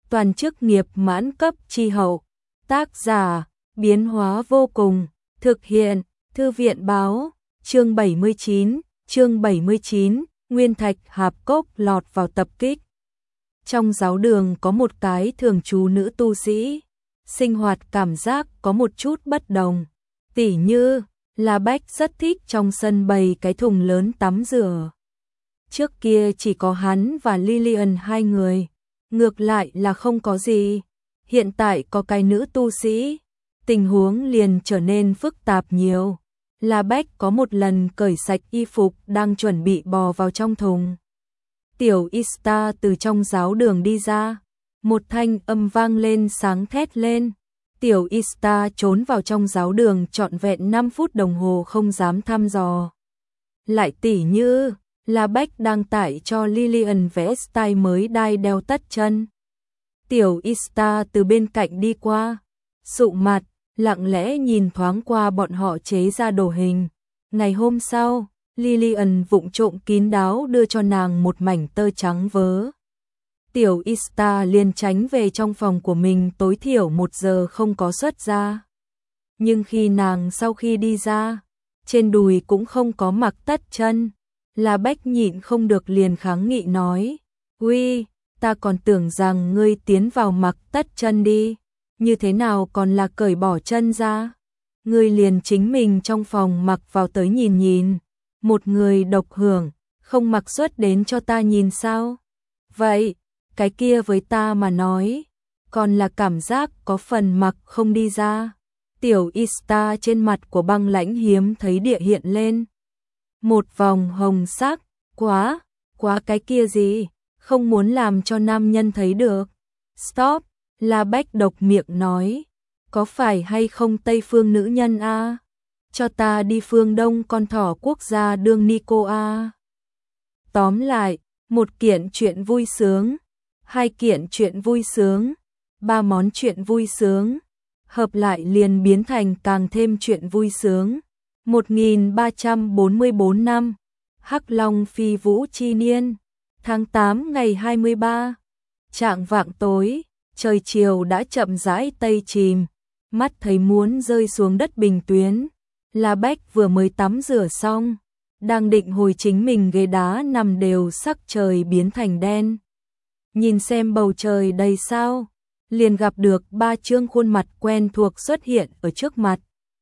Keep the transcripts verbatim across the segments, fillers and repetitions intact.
toàn chức nghiệp mãn cấp chi hậu. Tác giả, biến hóa vô cùng, thực hiện, Thư viện báo, chương bảy mươi chín, chương bảy mươi chín, Nguyên Thạch Hạp Cốc lọt vào tập kích. Trong giáo đường có một cái thường trú nữ tu sĩ, sinh hoạt cảm giác có một chút bất đồng, tỉ như La Bách rất thích trong sân bày cái thùng lớn tắm rửa. Trước kia chỉ có hắn và Lillian hai người, ngược lại là không có gì. Hiện tại có cái nữ tu sĩ, tình huống liền trở nên phức tạp nhiều. La Bách có một lần cởi sạch y phục đang chuẩn bị bò vào trong thùng. Tiểu Ista từ trong giáo đường đi ra, một thanh âm vang lên sáng thét lên. Tiểu Ista trốn vào trong giáo đường trọn vẹn năm phút đồng hồ không dám thăm dò. Lại tỉ như, La Bách đang tải cho Lillian vẽ style mới đai đeo tất chân. Tiểu Ista từ bên cạnh đi qua, sụ mặt, lặng lẽ nhìn thoáng qua bọn họ chế ra đồ hình. Ngày hôm sau, Lillian vụng trộm kín đáo đưa cho nàng một mảnh tơ trắng vớ. Tiểu Ista liền tránh về trong phòng của mình tối thiểu một giờ không có xuất ra. Nhưng khi nàng sau khi đi ra, trên đùi cũng không có mặc tất chân. La Bách nhịn không được liền kháng nghị nói, uy, ta còn tưởng rằng ngươi tiến vào mặc tất chân đi, như thế nào còn là cởi bỏ chân ra. Ngươi liền chính mình trong phòng mặc vào tới nhìn nhìn, một người độc hưởng, không mặc xuất đến cho ta nhìn sao. Vậy, cái kia với ta mà nói, còn là cảm giác có phần mặc không đi ra. Tiểu Ista trên mặt của băng lãnh hiếm thấy địa hiện lên một vòng hồng sắc, quá, quá cái kia gì, không muốn làm cho nam nhân thấy được. Stop, La Bách độc miệng nói, có phải hay không Tây phương nữ nhân a? Cho ta đi phương Đông con thỏ quốc gia đương Nico a. Tóm lại, một kiện chuyện vui sướng, hai kiện chuyện vui sướng, ba món chuyện vui sướng, hợp lại liền biến thành càng thêm chuyện vui sướng. một nghìn ba trăm bốn mươi tư năm, Hắc Long phi vũ chi niên, tháng tám ngày hai mươi ba, chạng vạng tối, trời chiều đã chậm rãi tây chìm, mắt thấy muốn rơi xuống đất bình tuyến. La Bách vừa mới tắm rửa xong, đang định hồi chính mình ghế đá nằm đều sắc trời biến thành đen. Nhìn xem bầu trời đầy sao, liền gặp được ba trương khuôn mặt quen thuộc xuất hiện ở trước mặt.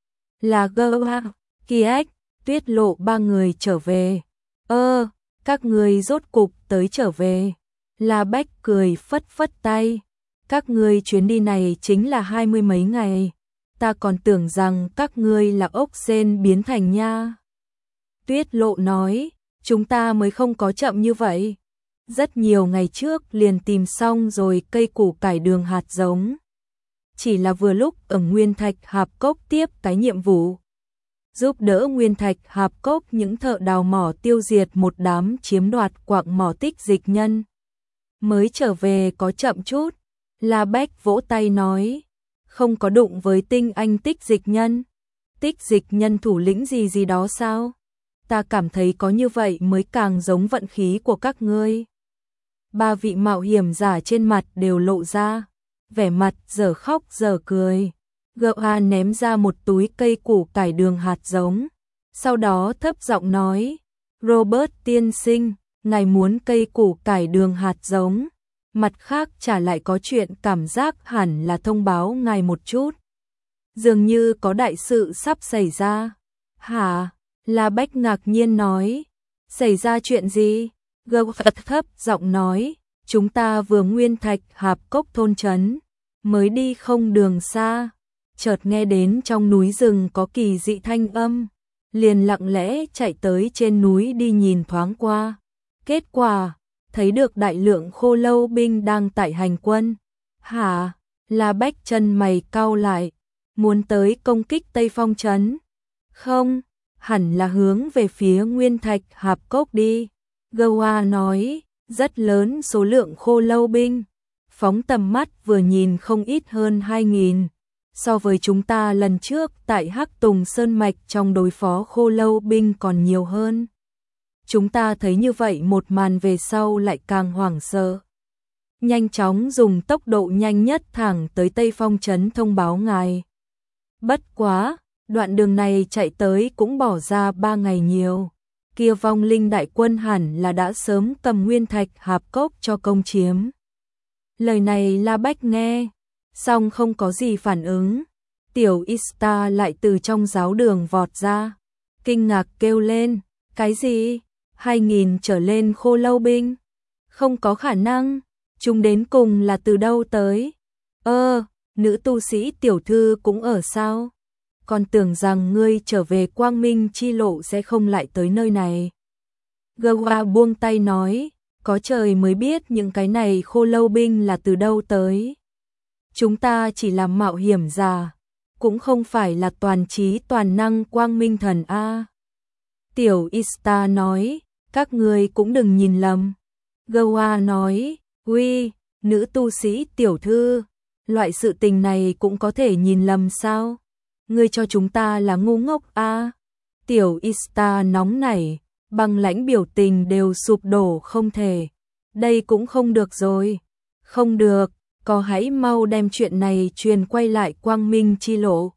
Là Gơ, Kiếc, Tuyết Lộ ba người trở về. Ơ, các người rốt cục tới trở về. La Bách cười phất phất tay. Các ngươi chuyến đi này chính là hai mươi mấy ngày. Ta còn tưởng rằng các ngươi là ốc sên biến thành nha. Tuyết Lộ nói, chúng ta mới không có chậm như vậy. Rất nhiều ngày trước liền tìm xong rồi cây củ cải đường hạt giống. Chỉ là vừa lúc ở Nguyên Thạch Hạp Cốc tiếp cái nhiệm vụ. Giúp đỡ Nguyên Thạch Hạp Cốc những thợ đào mỏ tiêu diệt một đám chiếm đoạt quặng mỏ tích dịch nhân. Mới trở về có chậm chút. La Bách vỗ tay nói, không có đụng với tinh anh tích dịch nhân. Tích dịch nhân thủ lĩnh gì gì đó sao? Ta cảm thấy có như vậy mới càng giống vận khí của các ngươi. Ba vị mạo hiểm giả trên mặt đều lộ ra, vẻ mặt dở khóc dở cười. Gợ ném ra một túi cây củ cải đường hạt giống, sau đó thấp giọng nói, Robert tiên sinh, ngài muốn cây củ cải đường hạt giống. Mặt khác trả lại có chuyện cảm giác hẳn là thông báo ngài một chút. Dường như có đại sự sắp xảy ra. Hả? La Bách ngạc nhiên nói. Xảy ra chuyện gì? Gơ thấp giọng nói, chúng ta vừa Nguyên Thạch Hạp Cốc thôn trấn, mới đi không đường xa, chợt nghe đến trong núi rừng có kỳ dị thanh âm, liền lặng lẽ chạy tới trên núi đi nhìn thoáng qua. Kết quả, thấy được đại lượng khô lâu binh đang tại hành quân. Hả? La Bách chân mày cau lại, muốn tới công kích Tây Phong trấn. Không, hẳn là hướng về phía Nguyên Thạch Hạp Cốc đi. Goa nói, rất lớn số lượng khô lâu binh. Phóng tầm mắt vừa nhìn không ít hơn hai nghìn. So với chúng ta lần trước tại Hắc Tùng Sơn Mạch trong đối phó khô lâu binh còn nhiều hơn. Chúng ta thấy như vậy một màn về sau lại càng hoảng sợ. nhanh chóng dùng tốc độ nhanh nhất thẳng tới Tây Phong trấn thông báo ngài. Bất quá, đoạn đường này chạy tới cũng bỏ ra ba ngày nhiều. Kia vong linh đại quân hẳn là đã sớm cầm nguyên thạch hạp cốc cho công chiếm. Lời này La Bách nghe, xong không có gì phản ứng. Tiểu Ista lại từ trong giáo đường vọt ra, kinh ngạc kêu lên, cái gì? Hai nghìn trở lên khô lâu binh? Không có khả năng, chúng đến cùng là từ đâu tới? Ơ, nữ tu sĩ tiểu thư cũng ở sao? Còn tưởng rằng ngươi trở về Quang Minh chi lộ sẽ không lại tới nơi này. Gawa buông tay nói, có trời mới biết những cái này khô lâu binh là từ đâu tới. Chúng ta chỉ là mạo hiểm giả, cũng không phải là toàn trí toàn năng Quang Minh thần A. Tiểu Ista nói, các ngươi cũng đừng nhìn lầm. Gawa nói, uy, nữ tu sĩ tiểu thư, loại sự tình này cũng có thể nhìn lầm sao? Ngươi cho chúng ta là ngu ngốc a? Tiểu Ista nóng nảy, băng lãnh biểu tình đều sụp đổ không thể. Đây cũng không được rồi. Không được, có hãy mau đem chuyện này truyền quay lại Quang Minh chi lộ.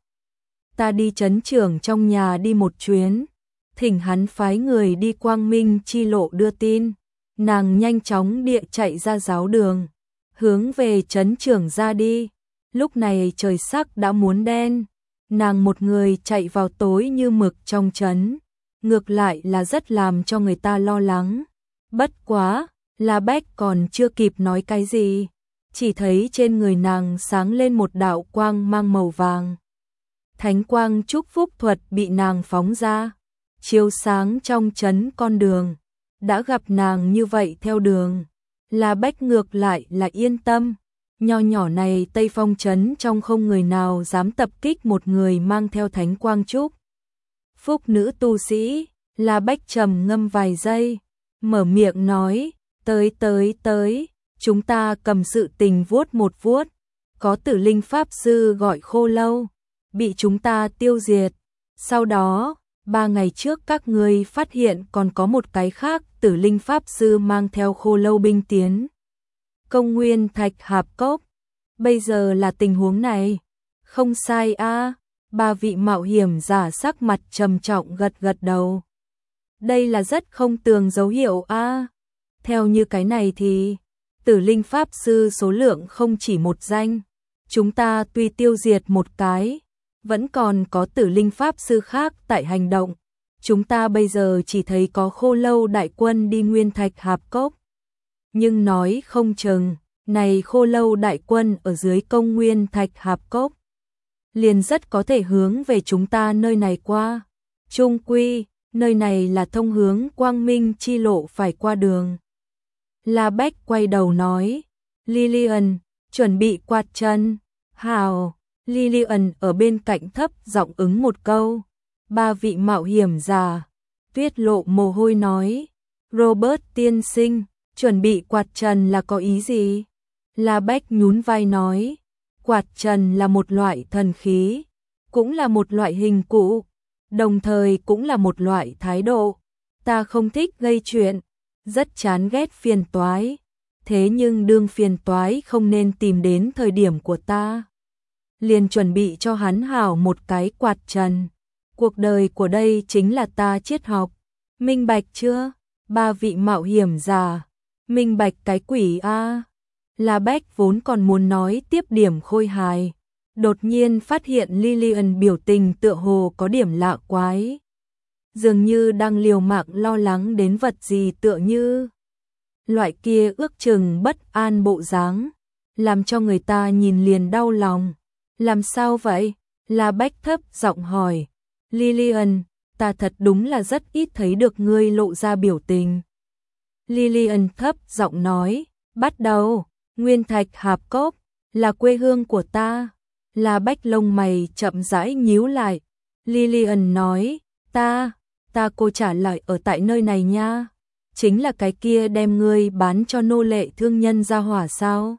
Ta đi trấn trưởng trong nhà đi một chuyến, thỉnh hắn phái người đi Quang Minh chi lộ đưa tin. Nàng nhanh chóng địa chạy ra giáo đường, hướng về trấn trưởng ra đi. Lúc này trời sắc đã muốn đen, nàng một người chạy vào tối như mực trong trấn, ngược lại là rất làm cho người ta lo lắng. Bất quá, La Bách còn chưa kịp nói cái gì, chỉ thấy trên người nàng sáng lên một đạo quang mang màu vàng. Thánh quang chúc phúc thuật bị nàng phóng ra, chiếu sáng trong trấn con đường. Đã gặp nàng như vậy theo đường, La Bách ngược lại là yên tâm. Nho nhỏ này Tây Phong trấn trong không người nào dám tập kích một người mang theo thánh quang trúc phúc nữ tu sĩ. La Bách trầm ngâm vài giây, mở miệng nói, tới tới tới, chúng ta cầm sự tình vuốt một vuốt. Có tử linh pháp sư gọi khô lâu, bị chúng ta tiêu diệt. Sau đó, ba ngày trước các ngươi phát hiện còn có một cái khác tử linh pháp sư mang theo khô lâu binh tiến công nguyên thạch hạp cốc. Bây giờ là tình huống này. Không sai a. Ba vị mạo hiểm giả sắc mặt trầm trọng gật gật đầu. Đây là rất không tường dấu hiệu a. Theo như cái này thì tử linh pháp sư số lượng không chỉ một danh. Chúng ta tuy tiêu diệt một cái, vẫn còn có tử linh pháp sư khác tại hành động. Chúng ta bây giờ chỉ thấy có khô lâu đại quân đi nguyên thạch hạp cốc. Nhưng nói không chừng, này khô lâu đại quân ở dưới công nguyên thạch hạp cốc, liền rất có thể hướng về chúng ta nơi này qua. Trung quy, nơi này là thông hướng Quang Minh chi lộ phải qua đường. La Bách quay đầu nói, Lillian, chuẩn bị quạt chân. Hào, Lillian ở bên cạnh thấp giọng ứng một câu. Ba vị mạo hiểm giả, Tuyết lộ mồ hôi nói, Robert tiên sinh, chuẩn bị quạt trần là có ý gì? La Bách nhún vai nói, quạt trần là một loại thần khí, cũng là một loại hình cụ, đồng thời cũng là một loại thái độ. Ta không thích gây chuyện, rất chán ghét phiền toái, thế nhưng đương phiền toái không nên tìm đến thời điểm của ta. Liền chuẩn bị cho hắn hảo một cái quạt trần. Cuộc đời của đây chính là ta triết học. Minh bạch chưa? Ba vị mạo hiểm giả. Minh bạch cái quỷ a. La Bách vốn còn muốn nói tiếp điểm khôi hài, đột nhiên phát hiện Lillian biểu tình tựa hồ có điểm lạ quái. Dường như đang liều mạng lo lắng đến vật gì tựa như. Loại kia ước chừng bất an bộ dáng, làm cho người ta nhìn liền đau lòng. Làm sao vậy? La Bách thấp giọng hỏi. Lillian, ta thật đúng là rất ít thấy được ngươi lộ ra biểu tình. Lillian thấp giọng nói, bắt đầu, nguyên thạch hạp cốc, là quê hương của ta. La Bách lông mày chậm rãi nhíu lại. Lillian nói, ta, ta cô trả lại ở tại nơi này nha. Chính là cái kia đem ngươi bán cho nô lệ thương nhân ra hỏa sao?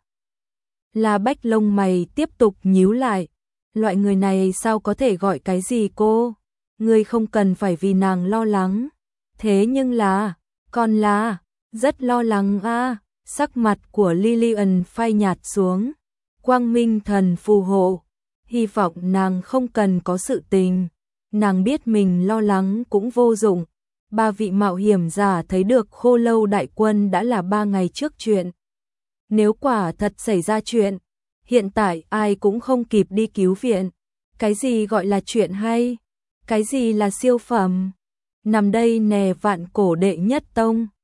La Bách lông mày tiếp tục nhíu lại. Loại người này sao có thể gọi cái gì cô? Ngươi không cần phải vì nàng lo lắng. Thế nhưng là, còn là, rất lo lắng a. Sắc mặt của Lillian phai nhạt xuống. Quang Minh Thần phù hộ. Hy vọng nàng không cần có sự tình. Nàng biết mình lo lắng cũng vô dụng. Ba vị mạo hiểm giả thấy được Khô Lâu đại quân đã là ba ngày trước chuyện. Nếu quả thật xảy ra chuyện, hiện tại ai cũng không kịp đi cứu viện. Cái gì gọi là chuyện hay? Cái gì là siêu phẩm? Nằm đây nè Vạn Cổ đệ nhất tông.